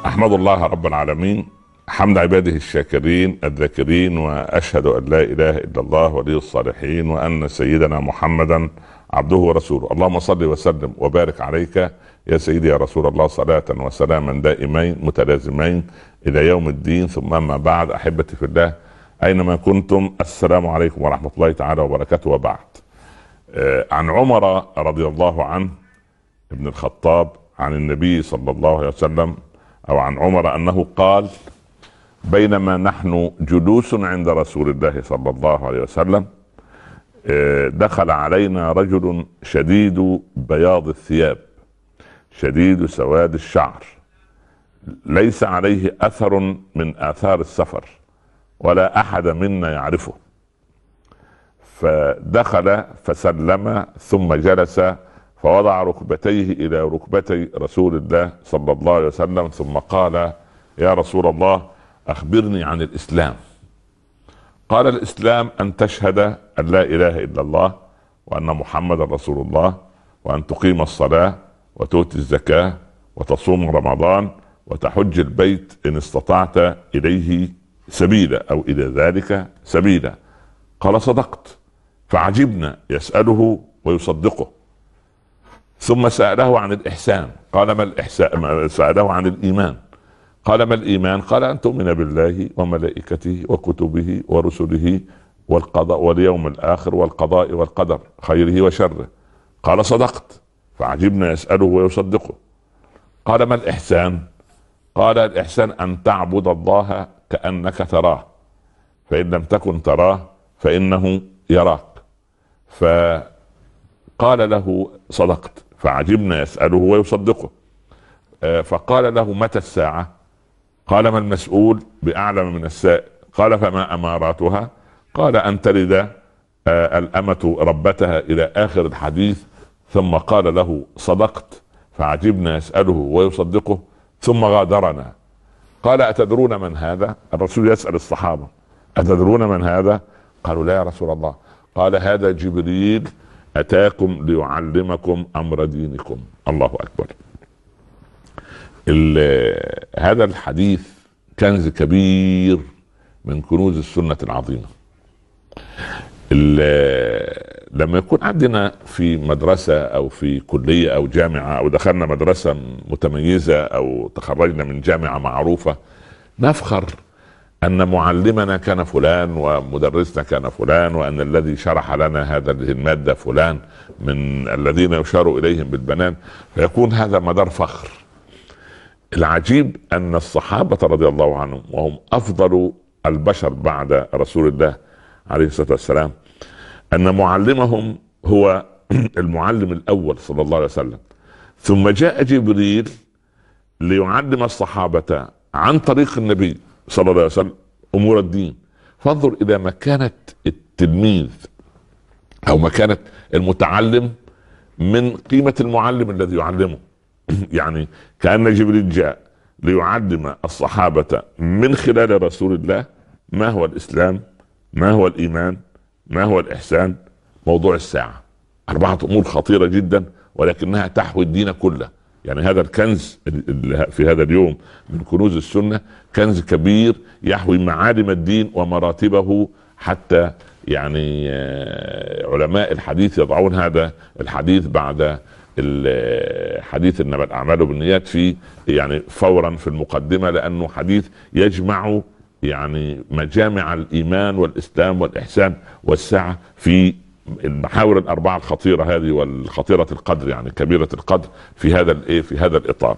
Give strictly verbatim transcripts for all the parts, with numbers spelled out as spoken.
أحمد الله رب العالمين حمد عباده الشاكرين الذاكرين، وأشهد أن لا إله إلا الله ولي الصالحين، وأن سيدنا محمدا عبده ورسوله. اللهم صل وسلم وبارك عليك يا سيدي يا رسول الله، صلاة وسلاما دائمين متلازمين إلى يوم الدين. ثم أما بعد، أحبتي في الله أينما كنتم، السلام عليكم ورحمة الله تعالى وبركاته. وبعد، آه عن عمر رضي الله عنه ابن الخطاب عن النبي صلى الله عليه وسلم، أو عن عمر أنه قال: بينما نحن جلوس عند رسول الله صلى الله عليه وسلم، دخل علينا رجل شديد بياض الثياب شديد سواد الشعر، ليس عليه أثر من آثار السفر، ولا أحد منا يعرفه. فدخل فسلم ثم جلس، فوضع ركبتيه إلى ركبتي رسول الله صلى الله عليه وسلم، ثم قال: يا رسول الله، أخبرني عن الإسلام. قال: الإسلام أن تشهد أن لا إله إلا الله وأن محمد رسول الله، وأن تقيم الصلاة وتؤتي الزكاة وتصوم رمضان وتحج البيت إن استطعت إليه سبيلا أو إلى ذلك سبيلا. قال: صدقت. فعجبنا، يسأله ويصدقه. ثم سأله عن الإحسان. قال: ما الإحسان؟ سأله عن الإيمان. قال: ما الإيمان؟ قال: أن تؤمن بالله وملائكته وكتبه ورسله والقضاء واليوم الآخر والقضاء والقدر خيره وشره. قال: صدقت. فعجبنا، يسأله ويصدقه. قال: ما الإحسان؟ قال: الإحسان أن تعبد الله كأنك تراه، فإن لم تكن تراه فإنه يراك. فقال له: صدقت. فعجبنا، يسأله ويصدقه. فقال له: متى الساعة؟ قال: ما المسؤول بأعلم من السائل. قال: فما أماراتها؟ قال: أن تلد الأمة ربتها إلى آخر الحديث. ثم قال له: صدقت. فعجبنا، يسأله ويصدقه. ثم غادرنا. قال: أتدرون من هذا؟ الرسول يسأل الصحابة: أتدرون من هذا؟ قالوا: لا يا رسول الله. قال: هذا جبريل أتاكم ليعلمكم أمر دينكم. الله أكبر. هذا الحديث كنز كبير من كنوز السنة العظيمة. لما يكون عندنا في مدرسة أو في كلية أو جامعة، أو دخلنا مدرسة متميزة أو تخرجنا من جامعة معروفة، نفخر أن معلمنا كان فلان، ومدرسنا كان فلان، وأن الذي شرح لنا هذا المادة فلان من الذين يشار إليهم بالبنان، فيكون هذا مدار فخر. العجيب أن الصحابة رضي الله عنهم، وهم أفضل البشر بعد رسول الله عليه الصلاة والسلام، أن معلمهم هو المعلم الأول صلى الله عليه وسلم، ثم جاء جبريل ليعلم الصحابة عن طريق النبي صلى الله عليه وسلم أمور الدين. فانظر إلى مكانة التلميذ أو مكانة المتعلم من قيمة المعلم الذي يعلمه. يعني كأن جبريل جاء ليعلم الصحابة من خلال رسول الله ما هو الإسلام، ما هو الإيمان، ما هو الإحسان، موضوع الساعة. أربعة أمور خطيرة جدا، ولكنها تحوي الدين كله. يعني هذا الكنز في هذا اليوم من كنوز السنة، كنز كبير يحوي معالم الدين ومراتبه. حتى يعني علماء الحديث يضعون هذا الحديث بعد الحديث إنما الأعمال بالنيات في يعني فورا في المقدمة، لأنه حديث يجمع يعني مجامع الإيمان والإسلام والإحسان والساعة في المحاور الأربعة الخطيرة هذه، والخطيرة القدر يعني كبيرة القدر في هذا الإيه في هذا الإطار.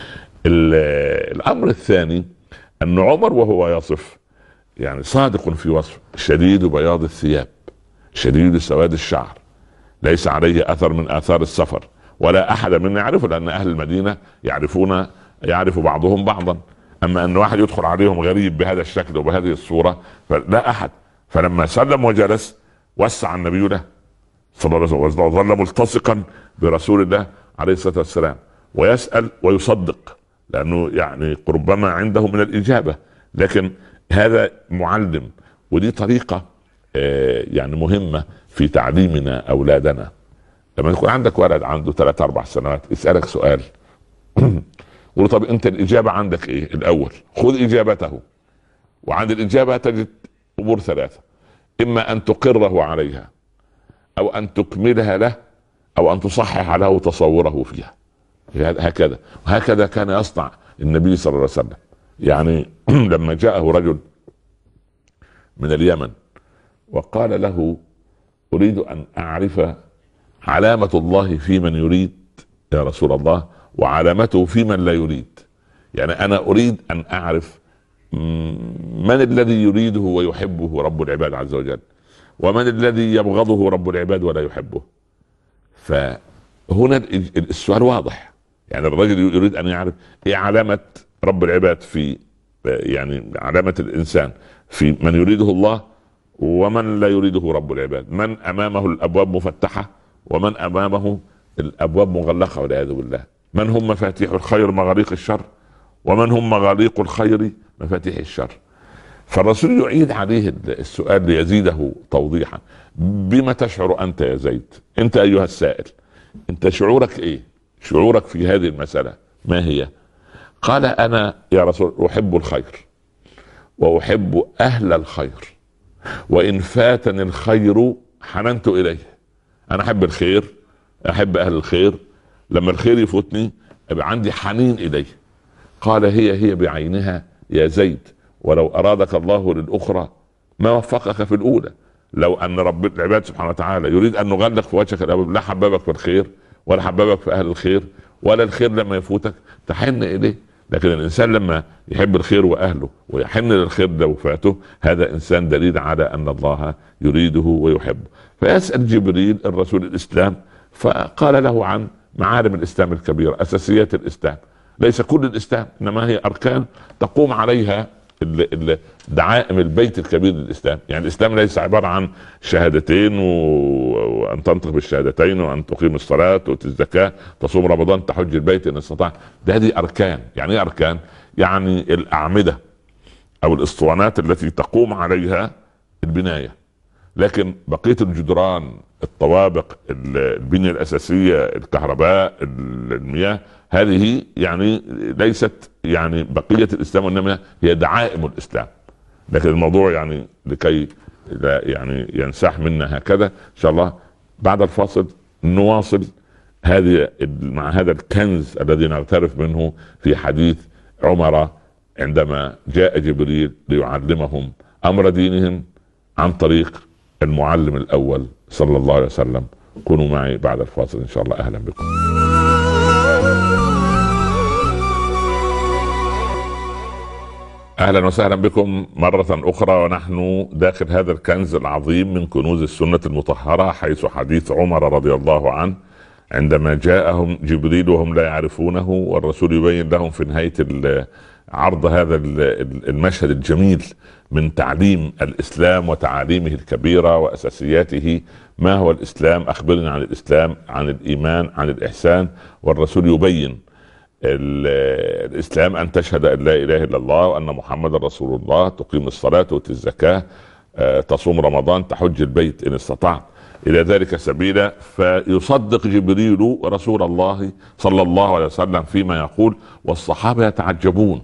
الأمر الثاني أن عمر وهو يصف يعني صادق في وصف: شديد بياض الثياب شديد سواد الشعر، ليس عليه أثر من آثار السفر، ولا أحد منا يعرفه، لأن أهل المدينة يعرفون يعرف بعضهم بعضا. أما أن واحد يدخل عليهم غريب بهذا الشكل وبهذه الصورة فلا أحد. فلما سلم وجلس وسع النبي له صلى الله عليه وسلم، وظل ملتصقا برسول الله عليه الصلاة والسلام، ويسأل ويصدق، لأنه يعني ربما عنده من الإجابة. لكن هذا معلم، ودي طريقة يعني مهمة في تعليمنا أولادنا. لما يكون عندك ولد عنده ثلاث أربع سنوات، يسألك سؤال قول طب انت الاجابه عندك ايه؟ الاول خذ اجابته، وعند الاجابه تجد امور ثلاثه: اما ان تقره عليها، او ان تكملها له، او ان تصحح له تصوره فيها. هكذا وهكذا كان يصنع النبي صلى الله عليه وسلم. يعني لما جاءه رجل من اليمن وقال له: اريد ان اعرف علامة الله في من يريد يا رسول الله، وعلامته في من لا يريد. يعني انا اريد ان اعرف من الذي يريده ويحبه رب العباد عز وجل، ومن الذي يبغضه رب العباد ولا يحبه. فهنا السؤال واضح، يعني الرجل يريد ان يعرف ايه علامة رب العباد في، يعني علامة الانسان في من يريده الله ومن لا يريده رب العباد، من امامه الابواب مفتحة ومن امامه الابواب مغلقة والعياذ بالله، من هم مفاتيح الخير مغاليق الشر، ومن هم مغاليق الخير مفاتيح الشر. فالرسول يعيد عليه السؤال ليزيده توضيحا: بما تشعر انت يا زيد؟ انت ايها السائل، انت شعورك ايه؟ شعورك في هذه المسألة ما هي؟ قال: انا يا رسول احب الخير، واحب اهل الخير، وان فاتني الخير حننت اليه. انا احب الخير، احب اهل الخير، لما الخير يفوتني ابقى عندي حنين اليه. قال: هي هي بعينها يا زيد، ولو ارادك الله للاخرى ما وفقك في الاولى. لو ان رب العباد سبحانه وتعالى يريد ان نغلق في وجهك الابواب، لا حببك في الخير ولا حببك في اهل الخير، ولا الخير لما يفوتك تحن اليه. لكن الانسان لما يحب الخير واهله ويحن للخير لو فاته، هذا انسان دليل على ان الله يريده ويحبه. فيسأل جبريل الرسول الاسلام، فقال له عن معالم الاسلام الكبيرة، اساسيات الاسلام. ليس كل الاسلام، انما هي اركان تقوم عليها دعائم البيت الكبير للاسلام. يعني الاسلام ليس عبارة عن شهادتين وان تنطق بالشهادتين وان تقيم الصلاة وتؤتي الزكاة تصوم رمضان تحج البيت ان استطاع. ده هذه اركان. يعني ايه اركان؟ يعني الاعمدة او الاسطوانات التي تقوم عليها البناية. لكن بقية الجدران، الطوابق، البنية الاساسية، الكهرباء، المياه، هذه يعني ليست يعني بقية الاسلام، وانما هي دعائم الاسلام. لكن الموضوع يعني لكي لا يعني ينسح منا هكذا، ان شاء الله بعد الفاصل نواصل هذه مع هذا الكنز الذي نغترف منه في حديث عمر عندما جاء جبريل ليعلمهم امر دينهم عن طريق المعلم الاول صلى الله عليه وسلم. كونوا معي بعد الفاصل ان شاء الله. اهلا بكم. اهلا وسهلا بكم مرة اخرى، ونحن داخل هذا الكنز العظيم من كنوز السنة المطهرة، حيث حديث عمر رضي الله عنه عندما جاءهم جبريل وهم لا يعرفونه، والرسول يبين لهم في نهاية عرض هذا المشهد الجميل من تعليم الاسلام وتعاليمه الكبيرة واساسياته. ما هو الاسلام؟ اخبرنا عن الاسلام، عن الايمان، عن الاحسان. والرسول يبين الاسلام ان تشهد ان لا اله الا الله وان محمد رسول الله، تقيم الصلاة، تؤتي الزكاة، تصوم رمضان، تحج البيت ان استطعت الى ذلك سبيلا. فيصدق جبريل رسول الله صلى الله عليه وسلم فيما يقول، والصحابة يتعجبون.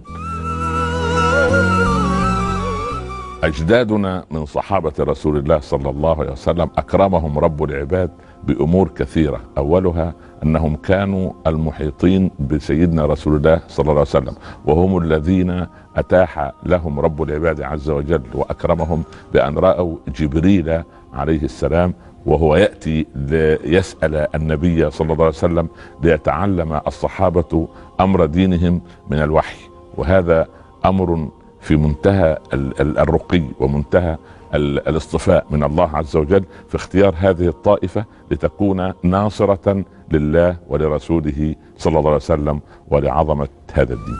اجدادنا من صحابة رسول الله صلى الله عليه وسلم اكرمهم رب العباد بامور كثيرة، اولها انهم كانوا المحيطين بسيدنا رسول الله صلى الله عليه وسلم، وهم الذين اتاح لهم رب العباد عز وجل واكرمهم بان رأوا جبريل عليه السلام وهو يأتي ليسأل النبي صلى الله عليه وسلم ليتعلم الصحابة امر دينهم من الوحي. وهذا امر في منتهى الرقي ومنتهى الاصطفاء من الله عز وجل في اختيار هذه الطائفة لتكون ناصرة لله ولرسوله صلى الله عليه وسلم ولعظمة هذا الدين.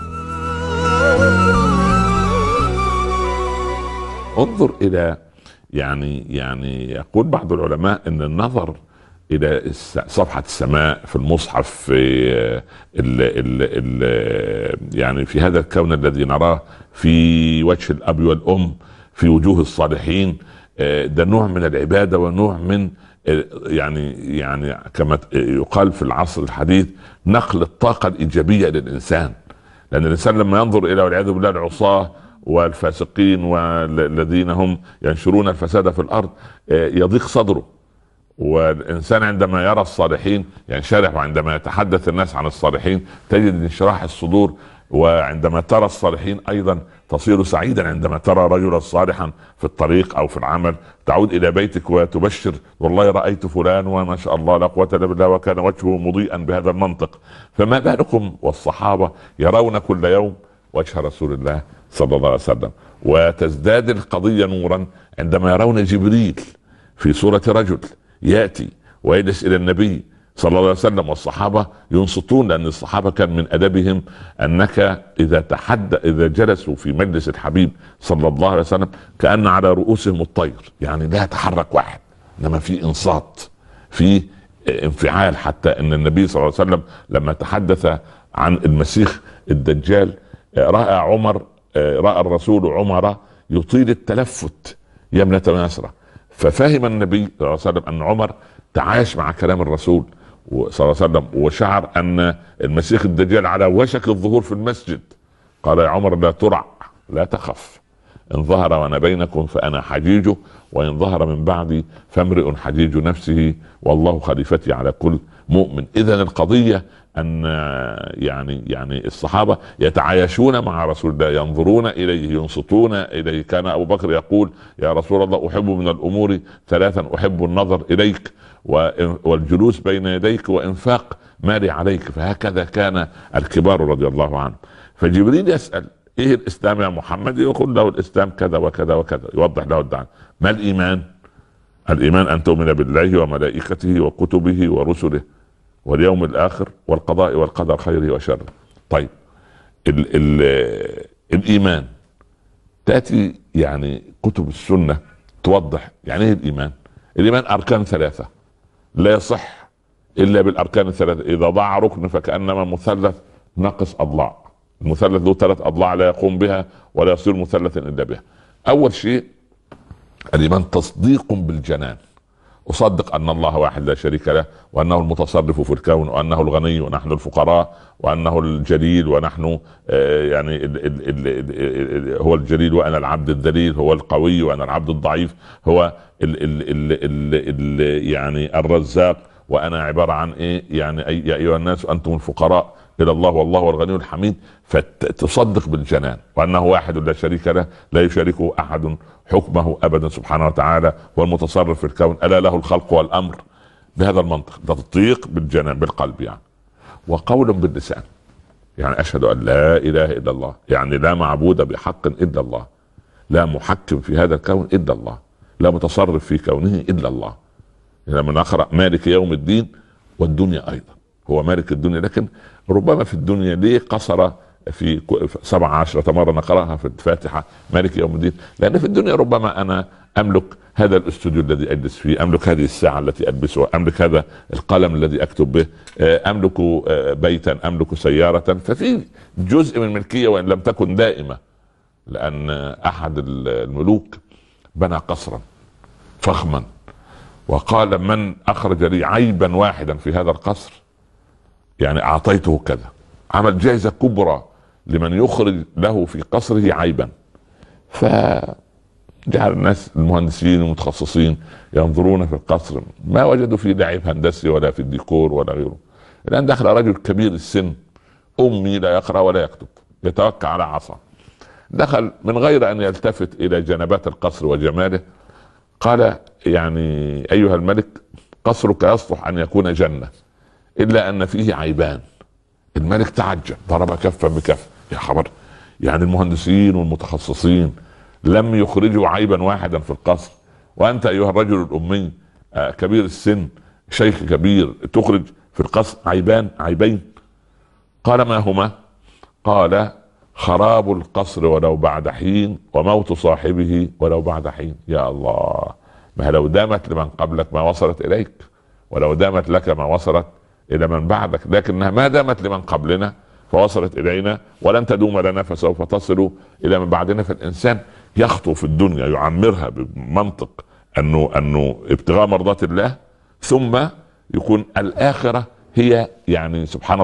انظر الى يعني يعني يقول بعض العلماء ان النظر الى صفحة السماء في المصحف في ال ال ال يعني في هذا الكون الذي نراه في وجه الاب والام في وجوه الصالحين، ده نوع من العبادة ونوع من يعني يعني كما يقال في العصر الحديث نقل الطاقة الإيجابية للإنسان. لان الانسان لما ينظر الى والعياذ بالله العصاه والفاسقين والذين هم ينشرون الفساد في الارض يضيق صدره. والانسان عندما يرى الصالحين ينشرح، وعندما يتحدث الناس عن الصالحين تجد انشراح الصدور. وعندما ترى الصالحين ايضا تصير سعيدا، عندما ترى رجلا صالحا في الطريق او في العمل تعود الى بيتك وتبشر والله رايت فلان وما شاء الله لا قوه الا بالله وكان وجهه مضيئا بهذا المنطق. فما بالكم والصحابه يرون كل يوم وجه رسول الله صلى الله عليه وسلم. وتزداد القضيه نورا عندما يرون جبريل في صوره رجل ياتي ويجلس الى النبي صلى الله عليه وسلم، والصحابه ينصتون، لان الصحابه كان من ادبهم انك اذا تحدى اذا جلسوا في مجلس الحبيب صلى الله عليه وسلم كان على رؤوسهم الطير، يعني لا يتحرك واحد، انما في انصات، في انفعال. حتى ان النبي صلى الله عليه وسلم لما تحدث عن المسيح الدجال راى عمر راى الرسول عمر يطيل التلفت يمنة ويسرى، ففهم النبي صلى الله عليه وسلم ان عمر تعايش مع كلام الرسول صلى الله عليه وسلم، وشعر ان المسيح الدجال على وشك الظهور في المسجد. قال يا عمر لا ترع لا تخف، ان ظهر وانا بينكم فانا حجيجه، وان ظهر من بعدي فامرئ حجيج نفسه والله خليفتي على كل مؤمن. اذا القضيه ان يعني يعني الصحابه يتعايشون مع رسول الله، ينظرون اليه، ينصتون اليه. كان ابو بكر يقول يا رسول الله احب من الامور ثلاثا، احب النظر اليك والجلوس بين يديك وانفاق مالي عليك. فهكذا كان الكبار رضي الله عنهم. فجبريل يسأل ايه الاسلام يا محمد؟ يقول له الاسلام كذا وكذا وكذا، يوضح له الدعوة. ما الايمان؟ الايمان ان تؤمن بالله وملائكته وكتبه ورسله واليوم الاخر والقضاء والقدر خيره وشره. طيب ال ال الايمان تاتي يعني كتب السنه توضح يعني ايه الايمان. الايمان اركان ثلاثه لا يصح الا بالاركان الثلاثه، اذا ضاع ركن فكانما مثلث ناقص اضلاع. المثلث له ثلاث اضلاع لا يقوم بها ولا يصير مثلثا الا بها. اول شيء الايمان تصديق بالجنان، أصدق أن الله واحد لا شريك له، وأنه المتصرف في الكون، وأنه الغني ونحن الفقراء، وأنه الجليل ونحن آه يعني ال ال ال ال هو الجليل وأنا العبد الذليل، هو القوي وأنا العبد الضعيف، هو ال ال ال ال ال يعني الرزاق وأنا عبارة عن إيه يعني أي يا أيها الناس أنتم الفقراء إلى الله والله هو الغني الحميد. فتصدق بالجنان وأنه واحد لا شريك له لا يشاركه أحد حكمه ابدا سبحانه وتعالى، هو المتصرف في الكون، الا له الخلق والامر. بهذا المنطق ده تطبيق بالجنان بالقلب يعني. وقول باللسان يعني اشهد ان لا اله الا الله، يعني لا معبود بحق الا الله، لا محكم في هذا الكون الا الله، لا متصرف في كونه الا الله. لما نقرا مالك يوم الدين والدنيا ايضا هو مالك الدنيا، لكن ربما في الدنيا ليه قصر في سبع عشرة مرة نقرأها في الفاتحة مالك يوم الدين؟ لأن في الدنيا ربما أنا أملك هذا الاستوديو الذي أجلس فيه، أملك هذه الساعة التي ألبسها، أملك هذا القلم الذي أكتب به، أملك بيتا، أملك سيارة. ففي جزء من الملكية وإن لم تكن دائمة. لأن أحد الملوك بنى قصرا فخما وقال من أخرج لي عيبا واحدا في هذا القصر يعني أعطيته كذا. عمل جائزة كبرى لمن يخرج له في قصره عيبا. فجعل الناس المهندسين المتخصصين ينظرون في القصر ما وجدوا فيه لا عيب هندسي ولا في الديكور ولا غيره. الآن دخل رجل كبير السن أمي لا يقرأ ولا يكتب يتوكل على عصا، دخل من غير أن يلتفت إلى جنبات القصر وجماله، قال يعني أيها الملك قصرك يصلح أن يكون جنة إلا أن فيه عيبان. الملك تعجب ضرب كفا بكف، يا خبر، يعني المهندسين والمتخصصين لم يخرجوا عيبا واحدا في القصر، وانت ايها الرجل الامي آه كبير السن شيخ كبير تخرج في القصر عيبان عيبين؟ قال ما هما؟ قال خراب القصر ولو بعد حين وموت صاحبه ولو بعد حين. يا الله، ما لو دامت لمن قبلك ما وصلت اليك، ولو دامت لك ما وصلت الى من بعدك، لكنها ما دامت لمن قبلنا فوصلت الينا ولن تدوم لنا فسوف تصل الى من بعدنا. فالانسان يخطو في الدنيا يعمرها بمنطق انه انه ابتغاء مرضات الله، ثم يكون الاخره هي يعني سبحان الله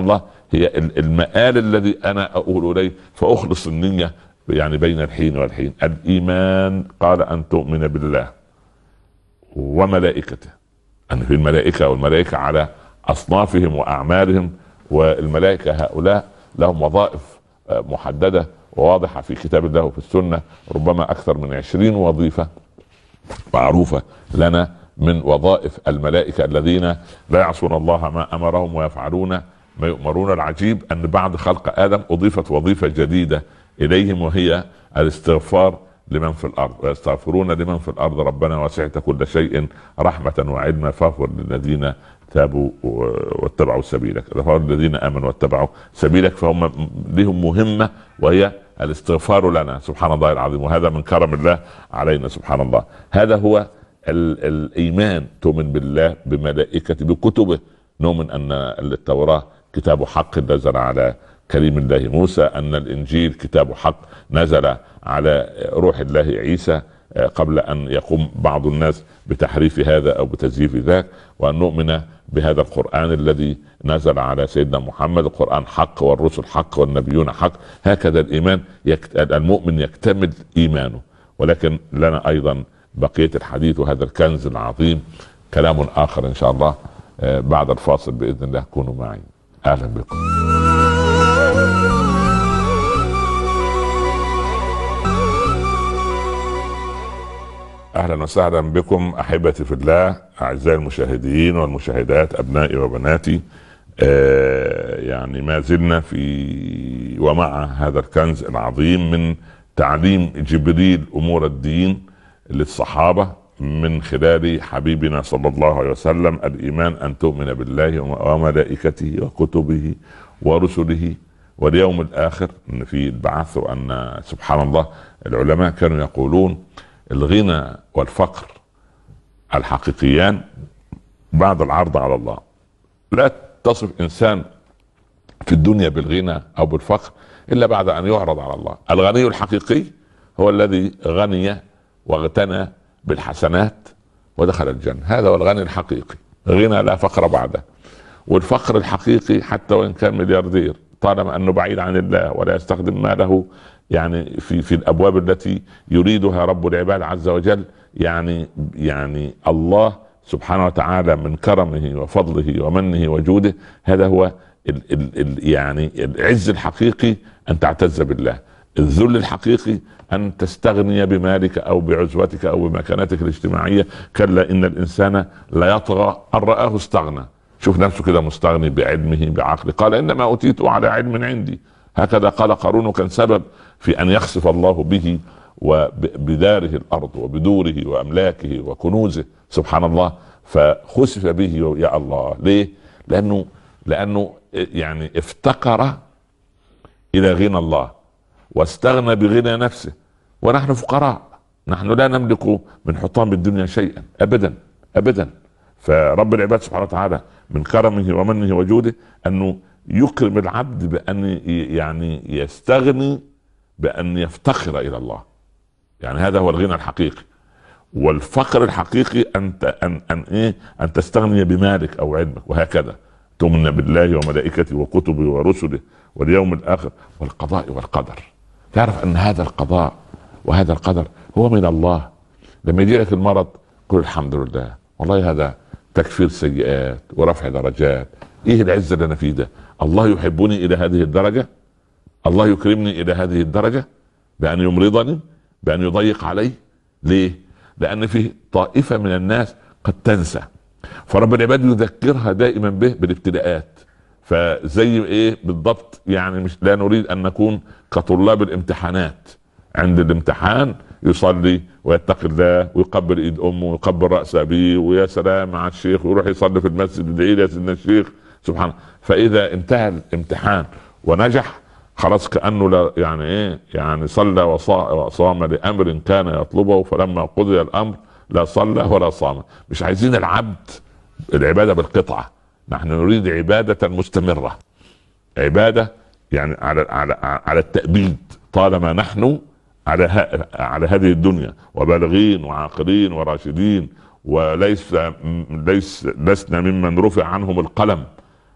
هي المآل الذي انا اقول اليه، فاخلص النية يعني بين الحين والحين. الايمان قال ان تؤمن بالله وملائكته، ان في الملائكة، والملائكة على اصنافهم واعمالهم، والملائكة هؤلاء لهم وظائف محددة وواضحة في كتاب الله وفي السنة، ربما اكثر من عشرين وظيفة معروفة لنا من وظائف الملائكة الذين لا يعصون الله ما امرهم ويفعلون ما يؤمرون. العجيب ان بعد خلق ادم اضيفت وظيفة جديدة اليهم، وهي الاستغفار لمن في الارض، ويستغفرون لمن في الارض ربنا وسعت كل شيء رحمة وعلما فاغفر للذين تابوا واتبعوا سبيلك، الذين امنوا واتبعوا سبيلك. فهم لهم مهمة وهي الاستغفار لنا، سبحان الله العظيم. وهذا من كرم الله علينا سبحان الله. هذا هو ال- الايمان، تؤمن بالله بملائكته بكتبه، نؤمن ان التوراة كتاب حق نزل على كريم الله موسى، ان الانجيل كتاب حق نزل على روح الله عيسى قبل ان يقوم بعض الناس بتحريف هذا او بتزييف ذاك، وان نؤمن بهذا القرآن الذي نزل على سيدنا محمد، القرآن حق والرسل حق والنبيون حق. هكذا الايمان يكت... المؤمن يكتمل ايمانه. ولكن لنا ايضا بقية الحديث وهذا الكنز العظيم كلام اخر ان شاء الله بعد الفاصل باذن الله. كونوا معي، اهلا بكم. اهلا وسهلا بكم احبتي في الله، اعزائي المشاهدين والمشاهدات، ابنائي وبناتي. آه يعني ما زلنا في ومع هذا الكنز العظيم من تعليم جبريل امور الدين للصحابة من خلال حبيبنا صلى الله عليه وسلم. الايمان ان تؤمن بالله وملائكته وكتبه ورسله واليوم الاخر، ان في البعث، وان سبحان الله العلماء كانوا يقولون الغنى والفقر الحقيقيان بعد العرض على الله. لا تصف انسان في الدنيا بالغنى او بالفقر الا بعد ان يعرض على الله. الغني الحقيقي هو الذي غني واغتنى بالحسنات ودخل الجنة، هذا هو الغني الحقيقي، غنى لا فقر بعده. والفقر الحقيقي حتى وان كان ملياردير طالما انه بعيد عن الله ولا يستخدم ماله يعني في في الابواب التي يريدها رب العباد عز وجل، يعني يعني الله سبحانه وتعالى من كرمه وفضله ومنه وجوده، هذا هو ال ال ال يعني العز الحقيقي ان تعتز بالله. الذل الحقيقي ان تستغني بمالك او بعزوتك او بمكانتك الاجتماعية. كلا ان الانسان لا يطغى ان رآه استغنى، شوف نفسه كده مستغني بعلمه بعقله، قال انما اوتيت على علم عندي. هكذا قال قارون، كان سبب في ان يخسف الله به وبداره الارض وبدوره واملاكه وكنوزه سبحان الله، فخسف به. يا الله، ليه؟ لانه لانه يعني افتقر الى غنى الله واستغنى بغنى نفسه. ونحن فقراء، نحن لا نملك من حطام الدنيا شيئا ابدا ابدا. فرب العباد سبحانه وتعالى من كرمه ومنه وجوده انه يكرم العبد بان يعني يستغني، بان يفتقر الى الله. يعني هذا هو الغنى الحقيقي. والفقر الحقيقي انت ان ان ايه ان تستغني بمالك او علمك. وهكذا تؤمن بالله وملائكته وكتبه ورسله واليوم الاخر والقضاء والقدر. تعرف ان هذا القضاء وهذا القدر هو من الله. لما يجي لك المرض قل الحمد لله، والله هذا تكفير سيئات ورفع درجات. ايه العزة اللي انا فيه ده؟ الله يحبني الى هذه الدرجة، الله يكرمني الى هذه الدرجة بان يمرضني، بان يضيق علي. ليه؟ لان فيه طائفة من الناس قد تنسى، فرب العباد يذكرها دائما به بالابتلاءات. فزي ايه بالضبط؟ يعني مش لا نريد ان نكون كطلاب الامتحانات، عند الامتحان يصلي ويتقي الله ويقبل ايد امه ويقبل راس ابيه ويا سلام مع الشيخ ويروح يصلي في المسجد يدعي له يا سيدنا الشيخ سبحان. فاذا انتهى الامتحان ونجح خلاص كانه لا يعني ايه يعني صلى وصام لامر كان يطلبه، فلما قضي الامر لا صلى ولا صام. مش عايزين العبد العباده بالقطعه، نحن نريد عباده مستمره، عباده يعني على على على التأبيد طالما نحن على ها على هذه الدنيا وبالغين وعاقلين وراشدين، وليس ليس لسنا ممن رفع عنهم القلم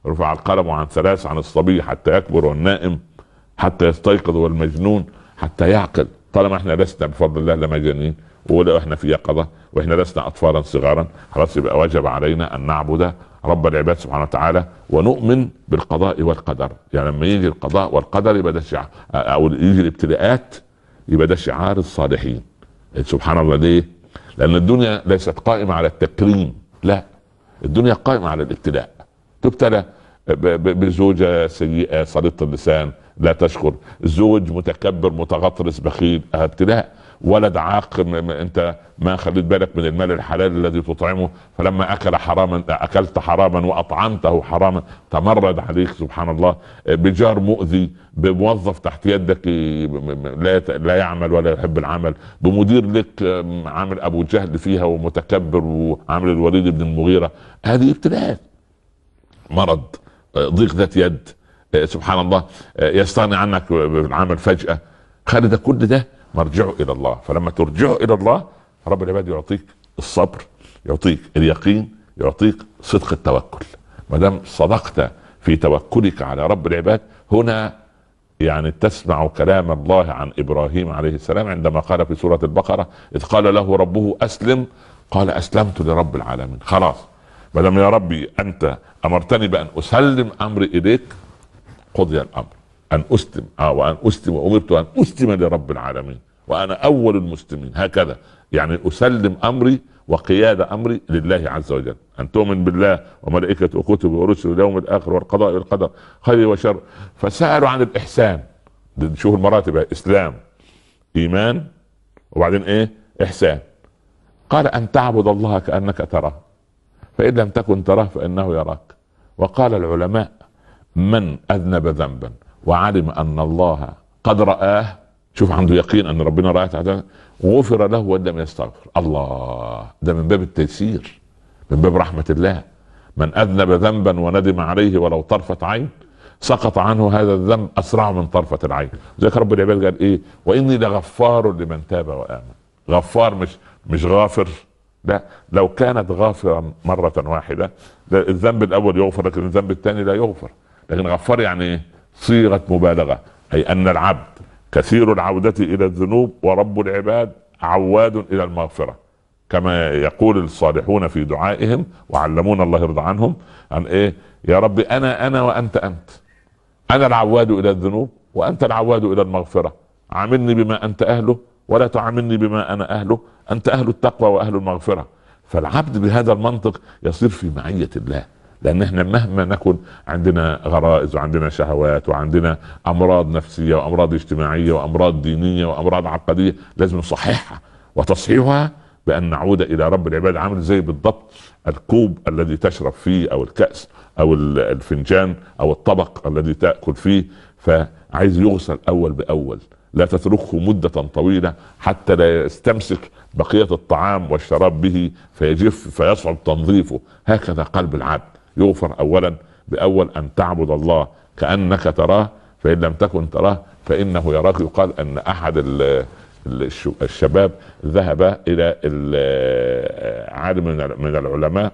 رفع القلم عن ثلاث، عن الصبي حتى يكبر، والنائم حتى يستيقظ، والمجنون حتى يعقل. طالما احنا لسنا بفضل الله لمجانين، ولو احنا في يقظه واحنا لسنا اطفالا صغارا، خلاص يبقى وجب علينا ان نعبد رب العباد سبحانه وتعالى، ونؤمن بالقضاء والقدر. يعني لما يجي القضاء والقدر يبقى ده شعار، او يجي الابتلاءات يبقى ده شعار الصالحين. سبحان الله. ليه؟ لان الدنيا ليست قائمه على التكريم، لا، الدنيا قائمه على الابتلاء. تبتلى بزوجة سيئة صليطة اللسان لا تشكر، زوج متكبر متغطرس بخيل، ابتلاء. ولد عاق، انت ما خليت بالك من المال الحلال الذي تطعمه، فلما اكل حراما اكلت حراما واطعمته حراما تمرد عليك. سبحان الله. بجار مؤذي، بموظف تحت يدك لا لا يعمل ولا يحب العمل، بمدير لك عامل ابو جهل فيها ومتكبر وعامل الوليد بن المغيرة. هذه ابتلاءات. مرض، ضيق ذات يد، سبحان الله، يستغني عنك بالعمل فجأة. خالد كل ده مرجعه الى الله. فلما ترجعه الى الله رب العباد يعطيك الصبر، يعطيك اليقين، يعطيك صدق التوكل. ما دام صدقت في توكلك على رب العباد، هنا يعني تسمع كلام الله عن ابراهيم عليه السلام عندما قال في سورة البقرة: اذ قال له ربه اسلم قال اسلمت لرب العالمين. خلاص، ما دام يا ربي انت امرتني بان اسلم امري اليك، قضي الامر. ان اسلم اه وان اسلم، وامرت ان اسلم لرب العالمين وانا اول المسلمين. هكذا يعني اسلم امري وقياد امري لله عز وجل. ان تؤمن بالله وملائكته وكتبه ورسله واليوم الاخر والقضاء والقدر خير وشر. فسالوا عن الاحسان. شوف المراتب: اسلام، ايمان، وبعدين ايه؟ احسان. قال: ان تعبد الله كانك تراه، فان لم تكن تراه فانه يراك. وقال العلماء: من اذنب ذنبا وعلم ان الله قد رآه، شوف عنده يقين ان ربنا رآه، غفر له وان لم يستغفر. الله، ده من باب التيسير، من باب رحمة الله. من اذنب ذنبا وندم عليه ولو طرفة عين سقط عنه هذا الذنب اسرع من طرفة العين. ذلك رب العباد قال ايه؟ واني لغفار لمن تاب وامن. غفار، مش مش غافر، لا، لو كانت غافرا مرة واحدة الذنب الاول يغفر، لكن الذنب الثاني لا يغفر. لكن غفار يعني ايه؟ صيغة مبالغة، اي ان العبد كثير العودة الى الذنوب ورب العباد عواد الى المغفرة، كما يقول الصالحون في دعائهم وعلمونا الله يرضى عنهم عن ايه؟ يا رب انا انا وانت انت، انا العواد الى الذنوب وانت العواد الى المغفرة، عاملني بما انت اهله ولا تعاملني بما انا اهله، انت اهل التقوى واهل المغفرة. فالعبد بهذا المنطق يصير في معية الله. لان احنا مهما نكن عندنا غرائز وعندنا شهوات وعندنا امراض نفسية وامراض اجتماعية وامراض دينية وامراض عقدية، لازم نصححها. وتصحيحها بان نعود الى رب العباد. عامل زي بالضبط الكوب الذي تشرب فيه، او الكأس، او الفنجان، او الطبق الذي تأكل فيه، فعايز يغسل اول باول، لا تتركه مدة طويلة حتى لا يستمسك بقية الطعام والشراب به فيجف فيصعب تنظيفه. هكذا قلب العبد يغفر اولا باول ان تعبد الله كأنك تراه، فان لم تكن تراه فانه يراك. يقال ان احد الشباب ذهب الى عالم من العلماء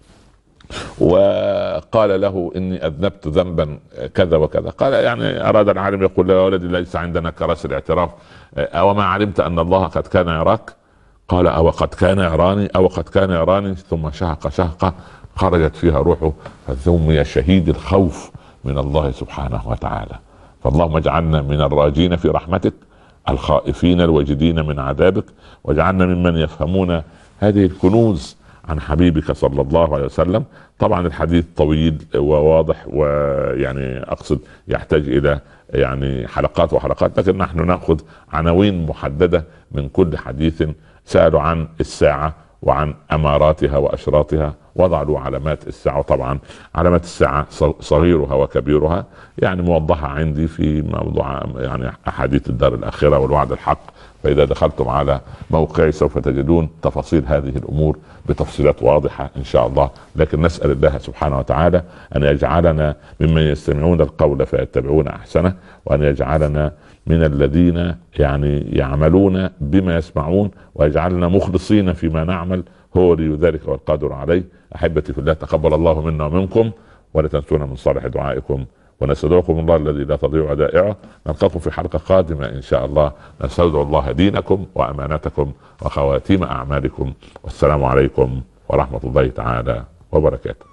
وقال له: اني اذنبت ذنبا كذا وكذا. قال يعني اراد العالم يقول له: يا ولدي ليس عندنا كراسي الاعتراف، او ما علمت ان الله قد كان يراك؟ قال: او قد كان يراني او قد كان يراني. ثم شهق شهقه خرجت فيها روحه، فسمي شهيد الخوف من الله سبحانه وتعالى. فاللهم اجعلنا من الراجين في رحمتك، الخائفين الوجدين من عذابك، واجعلنا ممن يفهمون هذه الكنوز عن حبيبك صلى الله عليه وسلم. طبعا الحديث طويل وواضح، ويعني اقصد يحتاج الى يعني حلقات وحلقات، لكن نحن ناخذ عناوين محددة من كل حديث. سألوا عن الساعة وعن اماراتها واشراطها، وضع له علامات الساعة. طبعا علامات الساعة صغيرها وكبيرها يعني موضحة عندي في موضوع يعني احاديث الدار الاخرة والوعد الحق. فاذا دخلتم على موقعي سوف تجدون تفاصيل هذه الامور بتفصيلات واضحة ان شاء الله. لكن نسأل الله سبحانه وتعالى ان يجعلنا ممن يستمعون القول فيتبعون احسنه، وان يجعلنا من الذين يعني يعملون بما يسمعون، ويجعلنا مخلصين فيما نعمل. هو ولي ذلك والقادر عليه. احبتي في الله، تقبل الله منا ومنكم، ولا تنسونا من صالح دعائكم، ونستودعكم الله الذي لا تضيع ودائعه. نلقاكم في حلقة قادمة إن شاء الله. نستودع الله دينكم وأمانتكم وخواتيم أعمالكم، والسلام عليكم ورحمة الله تعالى وبركاته.